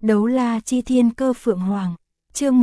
Đấu la chi thiên cơ phượng hoàng, chương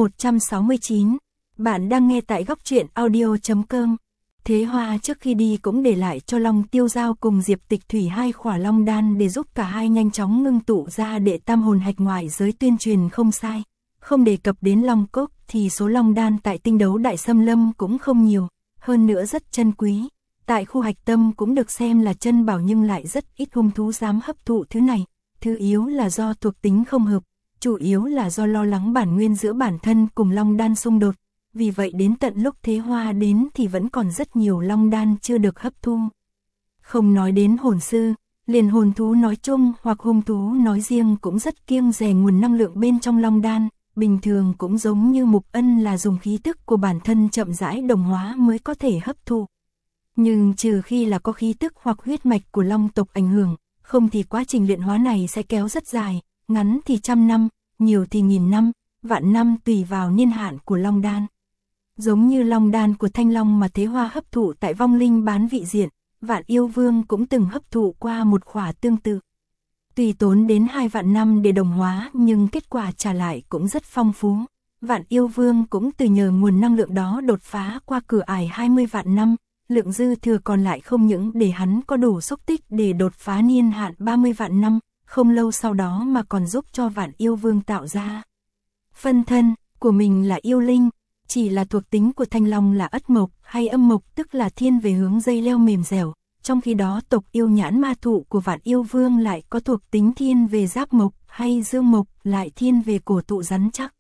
169, bạn đang nghe tại góc truyện audio.com. Thế Hoa trước khi đi cũng để lại cho Long Tiêu Giao cùng Diệp Tịch Thủy 2 khỏa long đan để giúp cả hai nhanh chóng ngưng tụ ra đệ tam hồn hạch. Ngoại giới tuyên truyền không sai, không đề cập đến long cốc thì số long đan tại tinh đấu đại xâm lâm cũng không nhiều, hơn nữa rất chân quý. Tại khu hạch tâm cũng được xem là chân bảo nhưng lại rất ít hung thú dám hấp thụ thứ này. Thứ yếu là do thuộc tính không hợp, chủ yếu là do lo lắng bản nguyên giữa bản thân cùng long đan xung đột. Vì vậy đến tận lúc Thế Hoa đến thì vẫn còn rất nhiều long đan chưa được hấp thu. Không nói đến hồn sư, liền hồn thú nói chung hoặc hung thú nói riêng cũng rất kiêng dè nguồn năng lượng bên trong long đan. Bình thường cũng giống như Mục Ân là dùng khí tức của bản thân chậm rãi đồng hóa mới có thể hấp thụ. Nhưng trừ khi là có khí tức hoặc huyết mạch của long tộc ảnh hưởng, không thì quá trình luyện hóa này sẽ kéo rất dài, ngắn thì 100 năm, nhiều thì 1000 năm, vạn năm tùy vào niên hạn của long đan. Giống như long đan của Thanh Long mà Thế Hoa hấp thụ tại vong linh bán vị diện, Vạn Yêu Vương cũng từng hấp thụ qua một khỏa tương tự. Tuy tốn đến 2 vạn năm để đồng hóa nhưng kết quả trả lại cũng rất phong phú. Vạn Yêu Vương cũng từ nhờ nguồn năng lượng đó đột phá qua cửa ải 20 vạn năm, lượng dư thừa còn lại không những để hắn có đủ xúc tích để đột phá niên hạn 30 vạn năm, không lâu sau đó mà còn giúp cho Vạn Yêu Vương tạo ra phân thân của mình là yêu linh. Chỉ là thuộc tính của Thanh Long là ất mộc hay âm mộc, tức là thiên về hướng dây leo mềm dẻo, trong khi đó tộc yêu nhãn ma thụ của Vạn Yêu Vương lại có thuộc tính thiên về giáp mộc hay dương mộc, lại thiên về cổ thụ rắn chắc.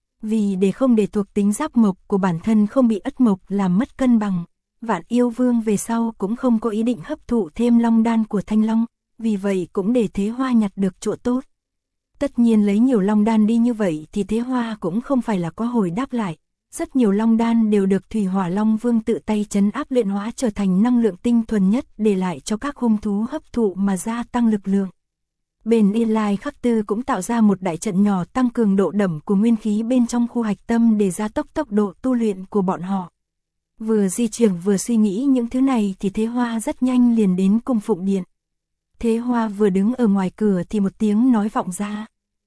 Vì để không để thuộc tính giáp mộc của bản thân không bị ất mộc làm mất cân bằng, Vạn Yêu Vương về sau cũng không có ý định hấp thụ thêm long đan của Thanh Long, vì vậy cũng để Thế Hoa nhặt được chỗ tốt. Tất nhiên lấy nhiều long đan đi như vậy thì Thế Hoa cũng không phải là có hồi đáp lại. Rất nhiều long đan đều được Thủy Hỏa Long Vương tự tay trấn áp luyện hóa trở thành năng lượng tinh thuần nhất để lại cho các hung thú hấp thụ mà gia tăng lực lượng. Bên Yên Lai Khắc Tư cũng tạo ra một đại trận nhỏ tăng cường độ đậm của nguyên khí bên trong khu hạch tâm để gia tốc tốc độ tu luyện của bọn họ. Vừa di chuyển vừa suy nghĩ những thứ này thì Thế Hoa rất nhanh liền đến cung phụng điện. Thế Hoa vừa đứng ở ngoài cửa thì một tiếng nói vọng ra.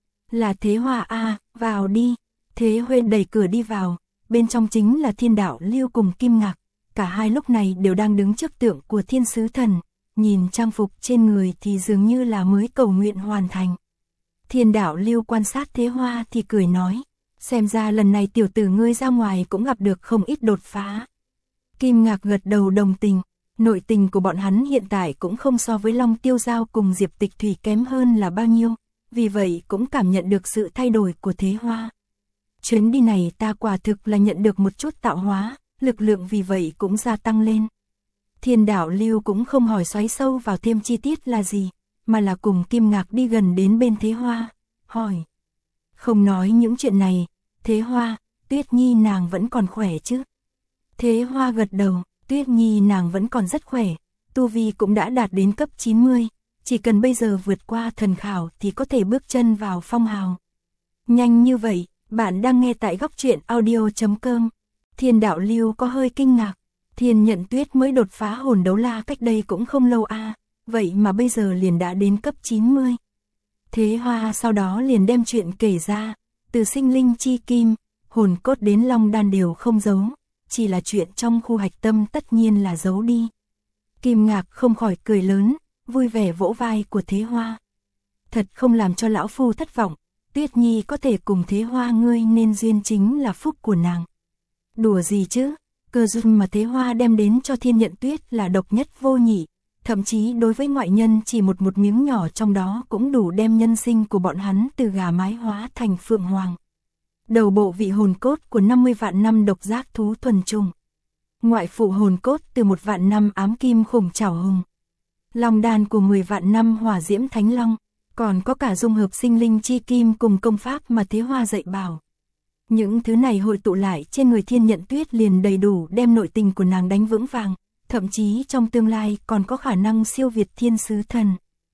Là Thế Hoa à, vào đi. Thế Huyên đẩy cửa đi vào. Bên trong chính là Thiên Đạo Lưu cùng Kim Ngạc, cả hai lúc này đều đang đứng trước tượng của Thiên Sứ Thần, nhìn trang phục trên người thì dường như là mới cầu nguyện hoàn thành. Thiên Đạo Lưu quan sát Thế Hoa thì cười nói, xem ra lần này tiểu tử ngươi ra ngoài cũng gặp được không ít đột phá. Kim Ngạc gật đầu đồng tình, nội tình của bọn hắn hiện tại cũng không so với Long Tiêu Giao cùng Diệp Tịch Thủy kém hơn là bao nhiêu, vì vậy cũng cảm nhận được sự thay đổi của Thế Hoa. Chuyến đi này ta quả thực là nhận được một chút tạo hóa, lực lượng vì vậy cũng gia tăng lên. Thiên Đạo Lưu cũng không hỏi xoáy sâu vào thêm chi tiết là gì, mà là cùng Kim Ngạc đi gần đến bên Thế Hoa, hỏi. Không nói những chuyện này, Thế Hoa, Tuyết Nhi nàng vẫn còn khỏe chứ? Thế Hoa gật đầu, Tuyết Nhi nàng vẫn còn rất khỏe, tu vi cũng đã đạt đến cấp 90, chỉ cần bây giờ vượt qua thần khảo thì có thể bước chân vào phong hào. Nhanh như vậy? Bạn đang nghe tại góc truyện audio.com. Thiên Đạo Lưu có hơi kinh ngạc. Thiên Nhận Tuyết mới đột phá hồn đấu la cách đây cũng không lâu à, vậy mà bây giờ liền đã đến cấp 90. Thế Hoa sau đó liền đem chuyện kể ra, từ sinh linh chi kim, hồn cốt đến long đan đều không giấu, chỉ là chuyện trong khu hạch tâm tất nhiên là giấu đi. Kim Ngạc không khỏi cười lớn, vui vẻ vỗ vai của Thế Hoa. Thật không làm cho lão phu thất vọng. Tuyết Nhi có thể cùng Thế Hoa ngươi nên duyên chính là phúc của nàng. Đùa gì chứ, cơ duyên mà Thế Hoa đem đến cho Thiên Nhận Tuyết là độc nhất vô nhị, thậm chí đối với ngoại nhân chỉ một miếng nhỏ trong đó cũng đủ đem nhân sinh của bọn hắn từ gà mái hóa thành phượng hoàng. Đầu bộ vị hồn cốt của 50 vạn năm độc giác thú thuần trùng. Ngoại phụ hồn cốt từ 1 vạn năm ám kim khủng trảo hùng. Long đan của 10 vạn năm hỏa diễm thánh long. Còn có cả dung hợp sinh linh chi kim cùng công pháp mà Thế Hoa dạy bảo. Những thứ này hội tụ lại trên người Thiên Nhận Tuyết liền đầy đủ đem nội tình của nàng đánh vững vàng, thậm chí trong tương lai còn có khả năng siêu việt Thiên Sứ Thần.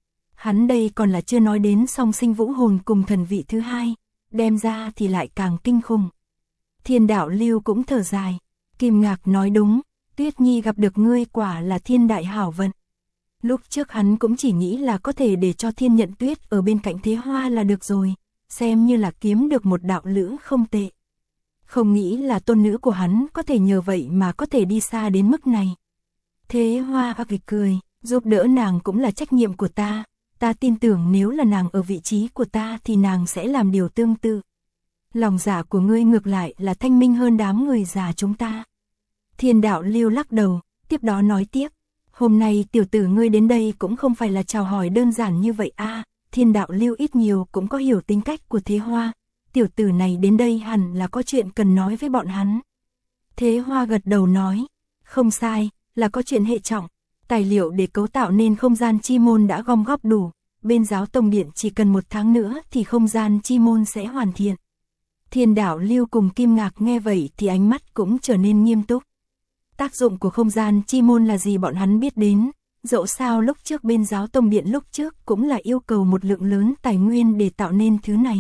Hắn đây còn là chưa nói đến song sinh vũ hồn cùng thần vị thứ hai, đem ra thì lại càng kinh khủng. Thiên Đạo Lưu cũng thở dài, Kim Ngạc nói đúng, Tuyết Nhi gặp được ngươi quả là thiên đại hảo vận. Lúc trước hắn cũng chỉ nghĩ là có thể để cho Thiên Nhận Tuyết ở bên cạnh Thế Hoa là được rồi, xem như là kiếm được một đạo lữ không tệ. Không nghĩ là tôn nữ của hắn có thể nhờ vậy mà có thể đi xa đến mức này. Thế Hoa cười, giúp đỡ nàng cũng là trách nhiệm của ta. Ta tin tưởng nếu là nàng ở vị trí của ta thì nàng sẽ làm điều tương tự. Lòng dạ của ngươi ngược lại là thanh minh hơn đám người già chúng ta. Thiên đạo Lưu lắc đầu, tiếp đó nói tiếp. Hôm nay tiểu tử ngươi đến đây cũng không phải là chào hỏi đơn giản như vậy a. Thiên đạo Lưu ít nhiều cũng có hiểu tính cách của Thế Hoa. Tiểu tử này đến đây hẳn là có chuyện cần nói với bọn hắn. Thế Hoa gật đầu nói. Không sai, là có chuyện hệ trọng. Tài liệu để cấu tạo nên không gian chi môn đã gom góp đủ. Bên Giáo Tông Điện chỉ cần 1 tháng nữa thì không gian chi môn sẽ hoàn thiện. Thiên đạo Lưu cùng Kim Ngạc nghe vậy thì ánh mắt cũng trở nên nghiêm túc. Tác dụng của không gian chi môn là gì bọn hắn biết đến. Dẫu sao lúc trước bên Giáo Tông Điện lúc trước cũng là yêu cầu một lượng lớn tài nguyên để tạo nên thứ này.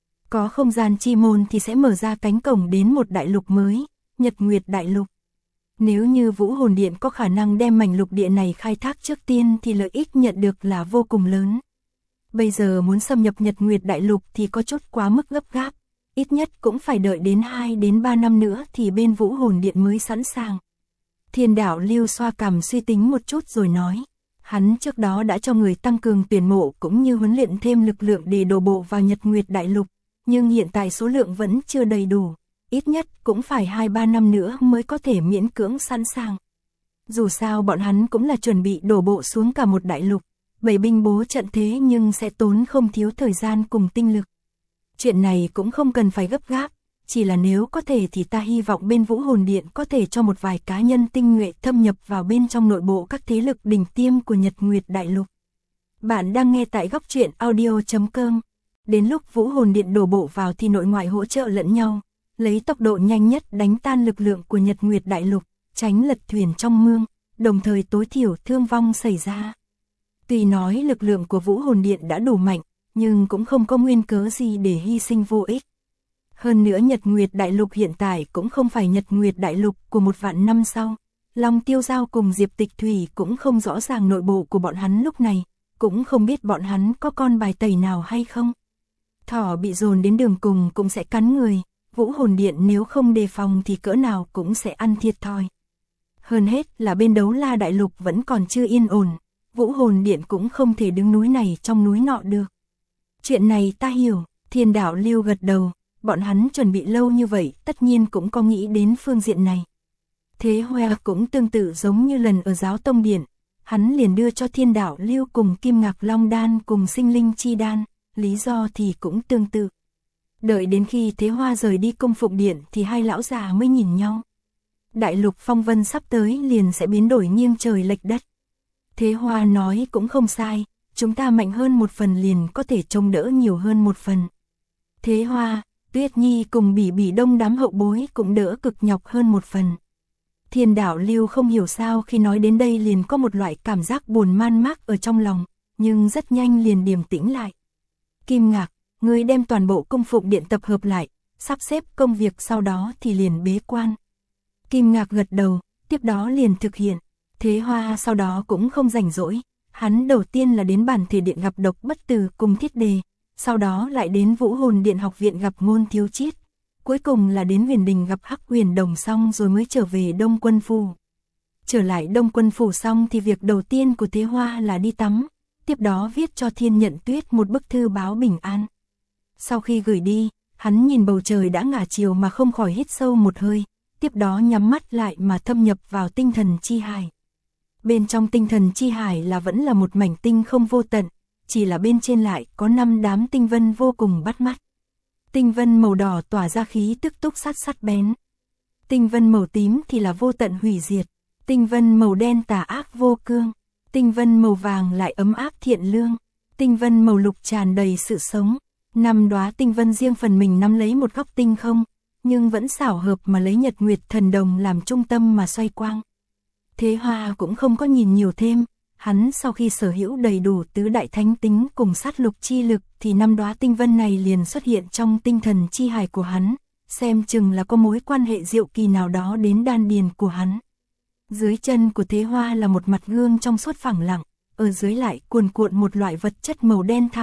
Có không gian chi môn thì sẽ mở ra cánh cổng đến một đại lục mới, Nhật Nguyệt Đại Lục. Nếu như Vũ Hồn Điện có khả năng đem mảnh lục địa này khai thác trước tiên thì lợi ích nhận được là vô cùng lớn. Bây giờ muốn xâm nhập Nhật Nguyệt Đại Lục thì có chút quá mức gấp gáp, ít nhất cũng phải đợi đến 2 đến 3 năm nữa thì bên Vũ Hồn Điện mới sẵn sàng. Thiên đạo Lưu xoa cằm suy tính một chút rồi nói, hắn trước đó đã cho người tăng cường tuyển mộ cũng như huấn luyện thêm lực lượng để đổ bộ vào Nhật Nguyệt Đại Lục, nhưng hiện tại số lượng vẫn chưa đầy đủ, ít nhất cũng phải 2-3 năm nữa mới có thể miễn cưỡng sẵn sàng. Dù sao bọn hắn cũng là chuẩn bị đổ bộ xuống cả một đại lục, bày binh bố trận thế nhưng sẽ tốn không thiếu thời gian cùng tinh lực. Chuyện này cũng không cần phải gấp gáp, chỉ là nếu có thể thì ta hy vọng bên Vũ Hồn Điện có thể cho một vài cá nhân tinh nhuệ thâm nhập vào bên trong nội bộ các thế lực đỉnh tiêm của Nhật Nguyệt Đại Lục. Bạn đang nghe tại góc truyện audio.com. Đến lúc Vũ Hồn Điện đổ bộ vào thì nội ngoại hỗ trợ lẫn nhau, lấy tốc độ nhanh nhất đánh tan lực lượng của Nhật Nguyệt Đại Lục, tránh lật thuyền trong mương, đồng thời tối thiểu thương vong xảy ra. Tuy nói lực lượng của Vũ Hồn Điện đã đủ mạnh, nhưng cũng không có nguyên cớ gì để hy sinh vô ích. Hơn nữa Nhật Nguyệt Đại Lục hiện tại cũng không phải Nhật Nguyệt Đại Lục của 1 vạn năm sau. Long Tiêu Giao cùng Diệp Tịch Thủy cũng không rõ ràng nội bộ của bọn hắn lúc này, cũng không biết bọn hắn có con bài tẩy nào hay không. Thỏ bị dồn đến đường cùng cũng sẽ cắn người, Vũ Hồn Điện nếu không đề phòng thì cỡ nào cũng sẽ ăn thiệt thòi. Hơn hết là bên Đấu La Đại Lục vẫn còn chưa yên ổn, Vũ Hồn Điện cũng không thể đứng núi này trong núi nọ được. Chuyện này ta hiểu, Thiên đạo Lưu gật đầu, bọn hắn chuẩn bị lâu như vậy tất nhiên cũng có nghĩ đến phương diện này. Thế Hoa cũng tương tự giống như lần ở Giáo Tông Điện, hắn liền đưa cho Thiên đạo Lưu cùng Kim Ngạc Long Đan cùng Sinh Linh Chi Đan, lý do thì cũng tương tự. Đợi đến khi Thế Hoa rời đi Cung Phụng Điện thì hai lão già mới nhìn nhau. Đại lục phong vân sắp tới liền sẽ biến đổi nghiêng trời lệch đất. Thế Hoa nói cũng không sai, chúng ta mạnh hơn một phần liền có thể trông đỡ nhiều hơn một phần. Thế Hoa, Tuyết Nhi cùng Bỉ Bỉ đông đám hậu bối cũng đỡ cực nhọc hơn một phần. Thiên đạo Lưu không hiểu sao khi nói đến đây liền có một loại cảm giác buồn man mác ở trong lòng, nhưng rất nhanh liền điềm tĩnh lại. Kim Ngạc, ngươi đem toàn bộ Cung Phụng Điện tập hợp lại, sắp xếp công việc sau đó thì liền bế quan. Kim Ngạc gật đầu, tiếp đó liền thực hiện. Thế Hoa sau đó cũng không rảnh rỗi, hắn đầu tiên là đến Bản Thể Điện gặp Độc Bất Tử cùng Thiết Đề, sau đó lại đến Vũ Hồn Điện học viện gặp Ngôn Thiếu Chiết, cuối cùng là đến Huyền Đình gặp Hắc Huyền Đồng xong rồi mới trở về Đông Quân Phủ. Trở lại Đông Quân Phủ xong thì việc đầu tiên của Thế Hoa là đi tắm, tiếp đó viết cho Thiên Nhận Tuyết một bức thư báo bình an. Sau khi gửi đi, hắn nhìn bầu trời đã ngả chiều mà không khỏi hít sâu một hơi, tiếp đó nhắm mắt lại mà thâm nhập vào tinh thần chi hải. Bên trong tinh thần chi hải là vẫn là một mảnh tinh không vô tận, chỉ là bên trên lại có 5 đám tinh vân vô cùng bắt mắt. Tinh vân màu đỏ tỏa ra khí tức túc sát sắc bén. Tinh vân màu tím thì là vô tận hủy diệt. Tinh vân màu đen tà ác vô cương. Tinh vân màu vàng lại ấm áp thiện lương. Tinh vân màu lục tràn đầy sự sống. 5 đóa tinh vân riêng phần mình nắm lấy một góc tinh không, nhưng vẫn xảo hợp mà lấy Nhật Nguyệt Thần Đồng làm trung tâm mà xoay quang. Thế Hoa cũng không có nhìn nhiều thêm, hắn sau khi sở hữu đầy đủ tứ đại thánh tính cùng sát lục chi lực thì 5 đóa tinh vân này liền xuất hiện trong tinh thần chi hải của hắn, xem chừng là có mối quan hệ diệu kỳ nào đó đến đan điền của hắn. Dưới chân của Thế Hoa là một mặt gương trong suốt phẳng lặng, ở dưới lại cuồn cuộn một loại vật chất màu đen thẳm,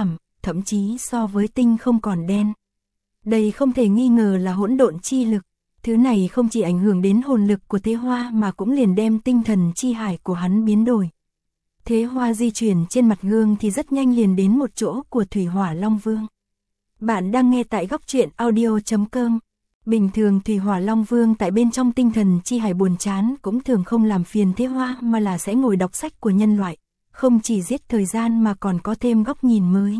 thậm chí so với tinh không còn đen. Đây không thể nghi ngờ là hỗn độn chi lực. Thứ này không chỉ ảnh hưởng đến hồn lực của Thế Hoa mà cũng liền đem tinh thần chi hải của hắn biến đổi. Thế Hoa di chuyển trên mặt gương thì rất nhanh liền đến một chỗ của Thủy Hỏa Long Vương. Bạn đang nghe tại góc truyện audio.com. Bình thường Thủy Hỏa Long Vương tại bên trong tinh thần chi hải buồn chán cũng thường không làm phiền Thế Hoa mà là sẽ ngồi đọc sách của nhân loại, không chỉ giết thời gian mà còn có thêm góc nhìn mới.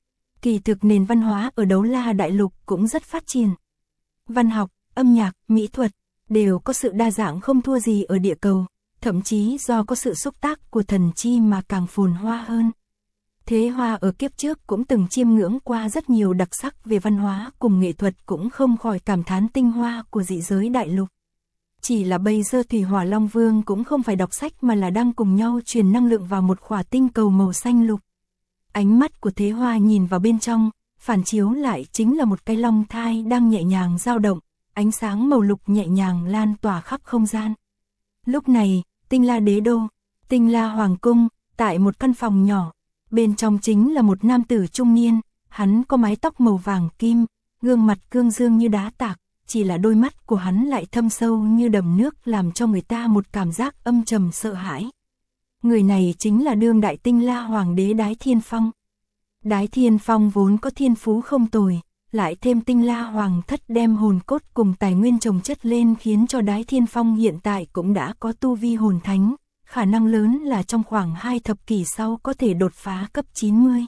Kỳ thực nền văn hóa ở Đấu La Đại Lục cũng rất phát triển. Văn học, âm nhạc, mỹ thuật đều có sự đa dạng không thua gì ở địa cầu, thậm chí do có sự xúc tác của thần chi mà càng phồn hoa hơn. Thế Hoa ở kiếp trước cũng từng chiêm ngưỡng qua rất nhiều đặc sắc về văn hóa cùng nghệ thuật, cũng không khỏi cảm thán tinh hoa của dị giới đại lục. Chỉ là bây giờ Thủy Hỏa Long Vương cũng không phải đọc sách mà là đang cùng nhau truyền năng lượng vào một khỏa tinh cầu màu xanh lục. Ánh mắt của Thế Hoa nhìn vào bên trong, phản chiếu lại chính là một cái long thai đang nhẹ nhàng dao động, ánh sáng màu lục nhẹ nhàng lan tỏa khắp không gian. Lúc này, Tinh La Đế Đô, Tinh La Hoàng Cung, tại một căn phòng nhỏ, bên trong chính là một nam tử trung niên, hắn có mái tóc màu vàng kim, gương mặt cương dương như đá tạc, chỉ là đôi mắt của hắn lại thâm sâu như đầm nước làm cho người ta một cảm giác âm trầm sợ hãi. Người này chính là đương đại Tinh La Hoàng đế Đái Thiên Phong. Đái Thiên Phong vốn có thiên phú không tồi, lại thêm Tinh La Hoàng thất đem hồn cốt cùng tài nguyên chồng chất lên khiến cho Đái Thiên Phong hiện tại cũng đã có tu vi hồn thánh, khả năng lớn là trong khoảng 2 thập kỷ sau có thể đột phá cấp 90.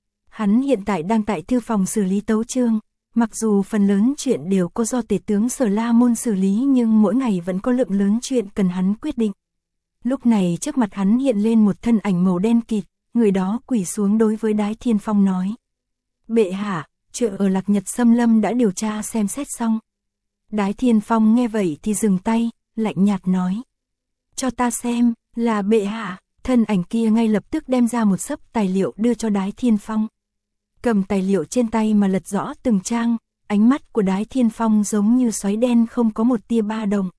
Hắn hiện tại đang tại thư phòng xử lý tấu chương, mặc dù phần lớn chuyện đều có do tể tướng Sở La Môn xử lý nhưng mỗi ngày vẫn có lượng lớn chuyện cần hắn quyết định. Lúc này trước mặt hắn hiện lên một thân ảnh màu đen kịt, người đó quỳ xuống đối với Đái Thiên Phong nói: "Bệ hạ, chuyện ở Lạc Nhật Xâm Lâm đã điều tra xem xét xong." Đái Thiên Phong nghe vậy thì dừng tay, lạnh nhạt nói: "Cho ta xem." "Là bệ hạ." Thân ảnh kia ngay lập tức đem ra một xấp tài liệu đưa cho Đái Thiên Phong. Cầm tài liệu trên tay mà lật rõ từng trang, ánh mắt của Đái Thiên Phong giống như xoáy đen không có một tia ba động.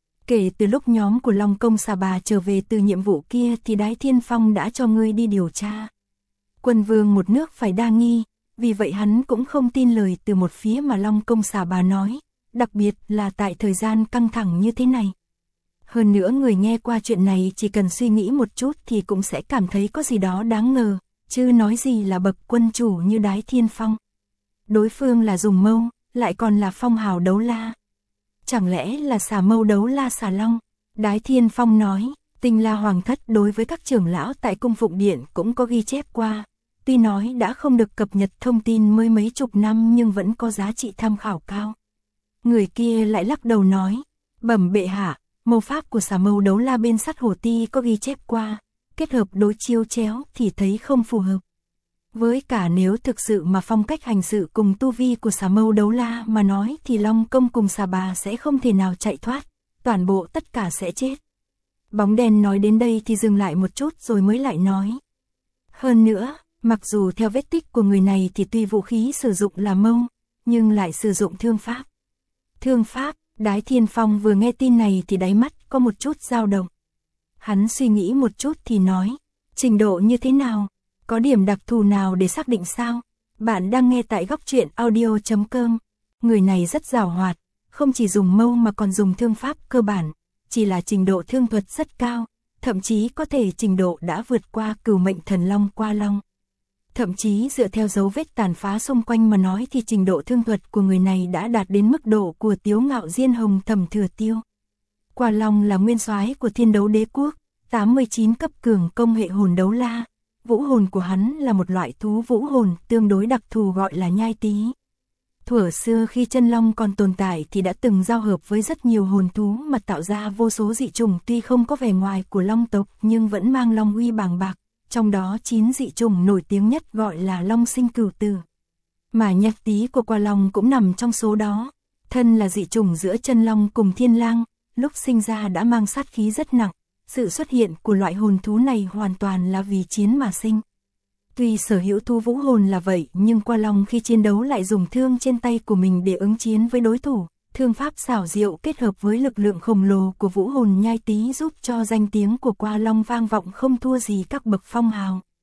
Kể từ lúc nhóm của Long Công Xà Bà trở về từ nhiệm vụ kia thì Đái Thiên Phong đã cho ngươi đi điều tra. Quân vương một nước phải đa nghi, vì vậy hắn cũng không tin lời từ một phía mà Long Công Xà Bà nói, đặc biệt là tại thời gian căng thẳng như thế này. Hơn nữa người nghe qua chuyện này chỉ cần suy nghĩ một chút thì cũng sẽ cảm thấy có gì đó đáng ngờ, chứ nói gì là bậc quân chủ như Đái Thiên Phong. Đối phương là dùng mâu, lại còn là phong hào đấu la. Chẳng lẽ là xà mâu đấu la xà long? Đái Thiên Phong nói, Tinh La Hoàng thất đối với các trưởng lão tại cung phụng điện cũng có ghi chép qua. Tuy nói đã không được cập nhật thông tin mới mấy chục năm nhưng vẫn có giá trị tham khảo cao. Người kia lại lắc đầu nói, bẩm bệ hạ, mâu pháp của xà mâu đấu la bên sắt hồ ti có ghi chép qua, kết hợp đối chiêu chéo thì thấy không phù hợp. Với cả nếu thực sự mà phong cách hành sự cùng tu vi của xà mâu đấu la mà nói thì Long Công cùng xà bà sẽ không thể nào chạy thoát, toàn bộ tất cả sẽ chết. Bóng đen nói đến đây thì dừng lại một chút rồi mới lại nói. Hơn nữa, mặc dù theo vết tích của người này thì tuy vũ khí sử dụng là mâu, nhưng lại sử dụng thương pháp. Thương pháp, Đái Thiên Phong vừa nghe tin này thì đáy mắt có một chút dao động. Hắn suy nghĩ một chút thì nói, trình độ như thế nào? Có điểm đặc thù nào để xác định sao? Bạn đang nghe tại góc truyện audio.com. Người này rất giàu hoạt, không chỉ dùng mâu mà còn dùng thương pháp cơ bản, chỉ là trình độ thương thuật rất cao, thậm chí có thể trình độ đã vượt qua Cửu Mệnh Thần Long Qua Long. Thậm chí dựa theo dấu vết tàn phá xung quanh mà nói thì trình độ thương thuật của người này đã đạt đến mức độ của Tiếu Ngạo Diên Hồng Thẩm Thừa Tiêu. Qua Long là nguyên soái của Thiên Đấu Đế Quốc, 89 cấp cường công hệ hồn đấu la. Vũ hồn của hắn là một loại thú vũ hồn tương đối đặc thù gọi là nhai tí. Thuở xưa khi chân long còn tồn tại thì đã từng giao hợp với rất nhiều hồn thú mà tạo ra vô số dị chủng, tuy không có vẻ ngoài của long tộc nhưng vẫn mang long uy bàng bạc, trong đó 9 dị chủng nổi tiếng nhất gọi là long sinh cửu tử. Mà nhai tí của Qua Long cũng nằm trong số đó, thân là dị chủng giữa chân long cùng thiên lang, lúc sinh ra đã mang sát khí rất nặng. Sự xuất hiện của loại hồn thú này hoàn toàn là vì chiến mà sinh. Tuy sở hữu thú vũ hồn là vậy nhưng Qua Long khi chiến đấu lại dùng thương trên tay của mình để ứng chiến với đối thủ. Thương pháp xảo diệu kết hợp với lực lượng khổng lồ của vũ hồn nhai tí giúp cho danh tiếng của Qua Long vang vọng không thua gì các bậc phong hào.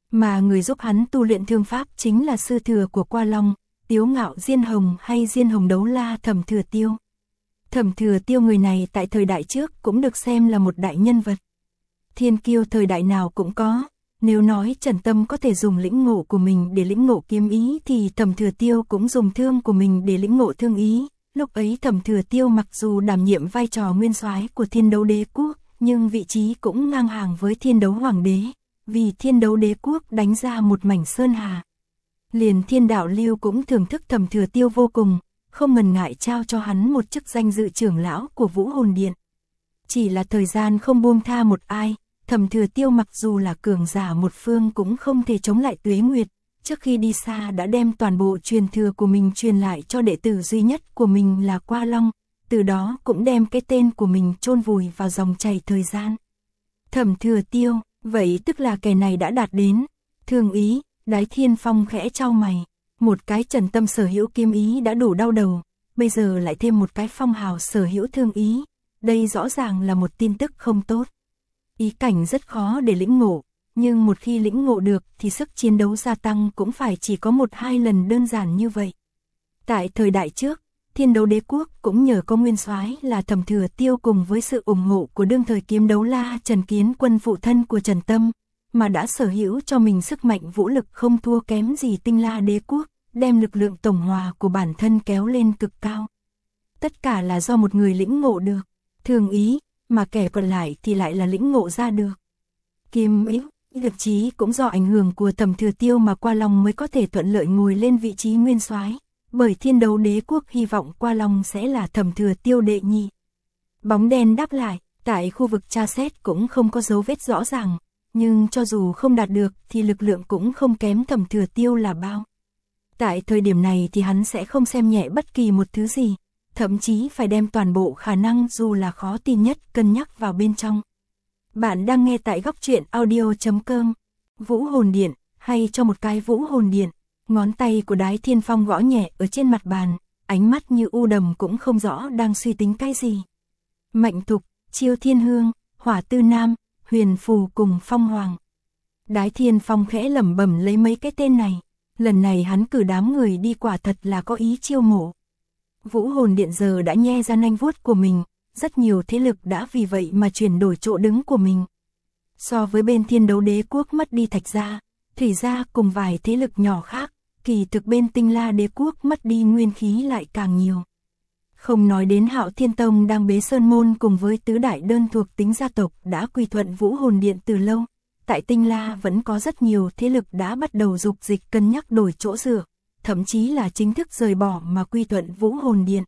Mà người giúp hắn tu luyện thương pháp chính là sư thừa của Qua Long, Tiếu Ngạo Diên Hồng hay Diên Hồng Đấu La Thẩm Thừa Tiêu. Thẩm Thừa Tiêu người này tại thời đại trước cũng được xem là một đại nhân vật. Thiên kiêu thời đại nào cũng có, nếu nói Trần Tâm có thể dùng lĩnh ngộ của mình để lĩnh ngộ kiếm ý thì Thẩm Thừa Tiêu cũng dùng thương của mình để lĩnh ngộ thương ý. Lúc ấy Thẩm Thừa Tiêu mặc dù đảm nhiệm vai trò nguyên soái của Thiên Đấu Đế Quốc, nhưng vị trí cũng ngang hàng với Thiên Đấu Hoàng Đế, vì Thiên Đấu Đế Quốc đánh ra một mảnh sơn hà. Liền Thiên Đạo Lưu cũng thưởng thức Thẩm Thừa Tiêu vô cùng, không ngần ngại trao cho hắn một chức danh dự trưởng lão của Vũ Hồn Điện. Chỉ là thời gian không buông tha một ai, Thẩm Thừa Tiêu mặc dù là cường giả một phương cũng không thể chống lại Tuế Nguyệt, trước khi đi xa đã đem toàn bộ truyền thừa của mình truyền lại cho đệ tử duy nhất của mình là Qua Long, từ đó cũng đem cái tên của mình chôn vùi vào dòng chảy thời gian. Thẩm Thừa Tiêu, vậy tức là kẻ này đã đạt đến thương ý. Đái Thiên Phong khẽ chau mày, một cái Trần Tâm sở hữu kiếm ý đã đủ đau đầu, bây giờ lại thêm một cái Phong Hào sở hữu thương ý, đây rõ ràng là một tin tức không tốt. Ý cảnh rất khó để lĩnh ngộ, nhưng một khi lĩnh ngộ được thì sức chiến đấu gia tăng cũng phải chỉ có 1-2 lần đơn giản như vậy. Tại thời đại trước, Thiên Đấu Đế Quốc cũng nhờ có nguyên soái là Thẩm Thừa Tiêu cùng với sự ủng hộ của đương thời kiếm đấu la Trần Kiến Quân phụ thân của Trần Tâm, mà đã sở hữu cho mình sức mạnh vũ lực không thua kém gì Tinh La Đế Quốc, đem lực lượng tổng hòa của bản thân kéo lên cực cao. Tất cả là do một người lĩnh ngộ được thương ý, mà kẻ còn lại thì lại là lĩnh ngộ ra được kiếm ý. Thậm chí cũng do ảnh hưởng của Thẩm Thừa Tiêu mà Qua Long mới có thể thuận lợi ngồi lên vị trí nguyên soái, bởi Thiên Đấu Đế Quốc hy vọng Qua Long sẽ là Thẩm Thừa Tiêu đệ nhị. Bóng đen đáp lại, tại khu vực tra xét cũng không có dấu vết rõ ràng, nhưng cho dù không đạt được thì lực lượng cũng không kém Thẩm Thừa Tiêu là bao. Tại thời điểm này thì hắn sẽ không xem nhẹ bất kỳ một thứ gì, thậm chí phải đem toàn bộ khả năng dù là khó tin nhất cân nhắc vào bên trong. Bạn đang nghe tại góc truyện audio.com. Vũ Hồn Điện, hay cho một cái Vũ Hồn Điện. Ngón tay của Đái Thiên Phong gõ nhẹ ở trên mặt bàn, ánh mắt như u đầm cũng không rõ đang suy tính cái gì. Mạnh Thục, Chiêu Thiên Hương, Hỏa Tư Nam, Huyền Phù cùng Phong Hoàng. Đái Thiên Phong khẽ lẩm bẩm lấy mấy cái tên này, lần này hắn cử đám người đi quả thật là có ý chiêu mộ. Vũ Hồn Điện giờ đã nhe ra nanh vuốt của mình, rất nhiều thế lực đã vì vậy mà chuyển đổi chỗ đứng của mình. So với bên Thiên Đấu Đế Quốc mất đi Thạch Gia, Thủy Gia cùng vài thế lực nhỏ khác, kỳ thực bên Tinh La Đế Quốc mất đi nguyên khí lại càng nhiều. Không nói đến Hạo Thiên Tông đang bế sơn môn cùng với tứ đại đơn thuộc tính gia tộc đã quy thuận Vũ Hồn Điện từ lâu, tại Tinh La vẫn có rất nhiều thế lực đã bắt đầu dục dịch cân nhắc đổi chỗ dựa, thậm chí là chính thức rời bỏ mà quy thuận Vũ Hồn Điện.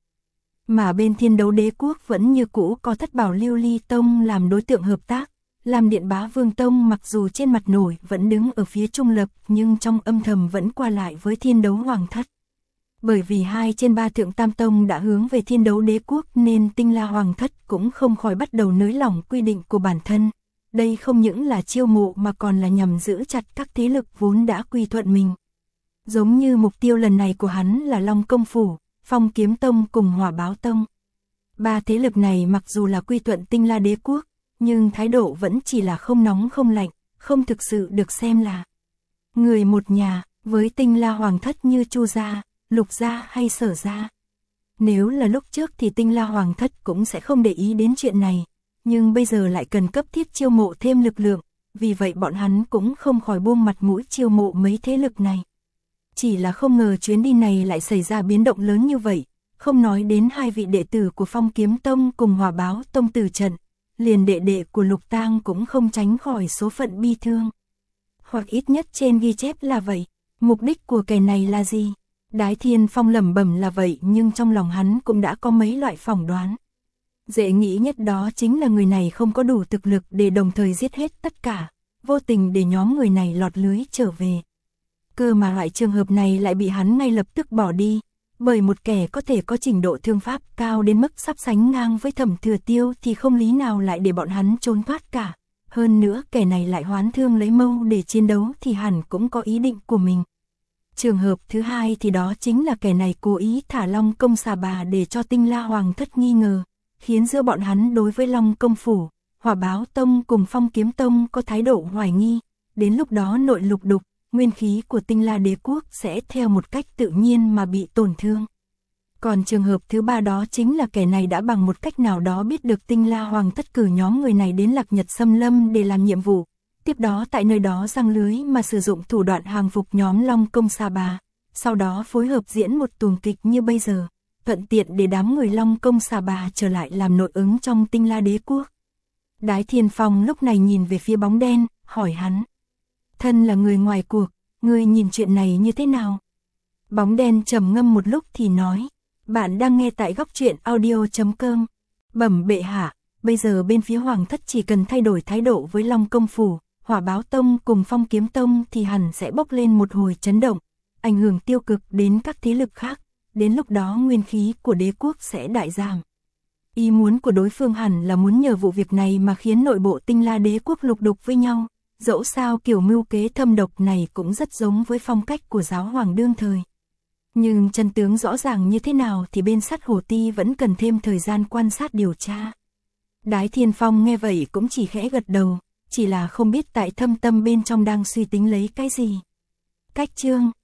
Mà bên Thiên Đấu Đế Quốc vẫn như cũ có Thất Bảo Lưu Ly Tông làm đối tượng hợp tác, làm Điện Bá Vương Tông mặc dù trên mặt nổi vẫn đứng ở phía trung lập nhưng trong âm thầm vẫn qua lại với Thiên Đấu Hoàng Thất. Bởi vì 2 trên 3 thượng tam tông đã hướng về Thiên Đấu Đế Quốc nên Tinh La Hoàng Thất cũng không khỏi bắt đầu nới lỏng quy định của bản thân. Đây không những là chiêu mộ mà còn là nhằm giữ chặt các thế lực vốn đã quy thuận mình. Giống như mục tiêu lần này của hắn là Long Công Phủ, Phong Kiếm Tông cùng Hỏa Báo Tông. 3 thế lực này mặc dù là quy thuận Tinh La Đế Quốc, nhưng thái độ vẫn chỉ là không nóng không lạnh, không thực sự được xem là người một nhà, với Tinh La Hoàng Thất như Chu Gia, Lục Gia hay Sở Gia. Nếu là lúc trước thì Tinh La Hoàng Thất cũng sẽ không để ý đến chuyện này, nhưng bây giờ lại cần cấp thiết chiêu mộ thêm lực lượng, vì vậy bọn hắn cũng không khỏi buông mặt mũi chiêu mộ mấy thế lực này. Chỉ là không ngờ chuyến đi này lại xảy ra biến động lớn như vậy, không nói đến 2 vị đệ tử của Phong Kiếm Tông cùng Hỏa Báo Tông tử trận, liền đệ đệ của Lục Tang cũng không tránh khỏi số phận bi thương. Hoặc ít nhất trên ghi chép là vậy, mục đích của kẻ này là gì? Đái Thiên Phong lẩm bẩm là vậy nhưng trong lòng hắn cũng đã có mấy loại phỏng đoán. Dễ nghĩ nhất đó chính là người này không có đủ thực lực để đồng thời giết hết tất cả, vô tình để nhóm người này lọt lưới trở về. Cơ mà loại trường hợp này lại bị hắn ngay lập tức bỏ đi, bởi một kẻ có thể có trình độ thương pháp cao đến mức sắp sánh ngang với Thẩm Thừa Tiêu thì không lý nào lại để bọn hắn trốn thoát cả. Hơn nữa kẻ này lại hoán thương lấy mâu để chiến đấu thì hẳn cũng có ý định của mình. Trường hợp thứ hai thì đó chính là kẻ này cố ý thả Long Công xà bà để cho Tinh La Hoàng Thất nghi ngờ, khiến giữa bọn hắn đối với Long Công Phủ, Hỏa Báo Tông cùng Phong Kiếm Tông có thái độ hoài nghi, đến lúc đó nội lục đục, nguyên khí của Tinh La Đế quốc sẽ theo một cách tự nhiên mà bị tổn thương. Còn trường hợp thứ ba đó chính là kẻ này đã bằng một cách nào đó biết được Tinh La Hoàng thất cử nhóm người này đến Lạc Nhật Xâm Lâm để làm nhiệm vụ, tiếp đó tại nơi đó giăng lưới mà sử dụng thủ đoạn hàng phục nhóm Long Công Sa Bà, sau đó phối hợp diễn một tuồng kịch như bây giờ, thuận tiện để đám người Long Công Sa Bà trở lại làm nội ứng trong Tinh La Đế quốc. Đái Thiên Phong lúc này nhìn về phía bóng đen, hỏi hắn. Thân là người ngoài cuộc, ngươi nhìn chuyện này như thế nào? Bóng đen trầm ngâm một lúc thì nói. Bạn đang nghe tại góc truyện audio.com. Bẩm bệ hạ, bây giờ bên phía Hoàng thất chỉ cần thay đổi thái độ với Long Công Phủ, Hỏa Báo Tông cùng Phong Kiếm Tông thì hẳn sẽ bốc lên một hồi chấn động, ảnh hưởng tiêu cực đến các thế lực khác, đến lúc đó nguyên khí của đế quốc sẽ đại giảm. Ý muốn của đối phương hẳn là muốn nhờ vụ việc này mà khiến nội bộ Tinh La Đế quốc lục đục với nhau, dẫu sao kiểu mưu kế thâm độc này cũng rất giống với phong cách của giáo hoàng đương thời. Nhưng chân tướng rõ ràng như thế nào thì bên Sắt Hồ Ti vẫn cần thêm thời gian quan sát điều tra. Đái Thiên Phong nghe vậy cũng chỉ khẽ gật đầu, chỉ là không biết tại thâm tâm bên trong đang suy tính lấy cái gì. Cách chương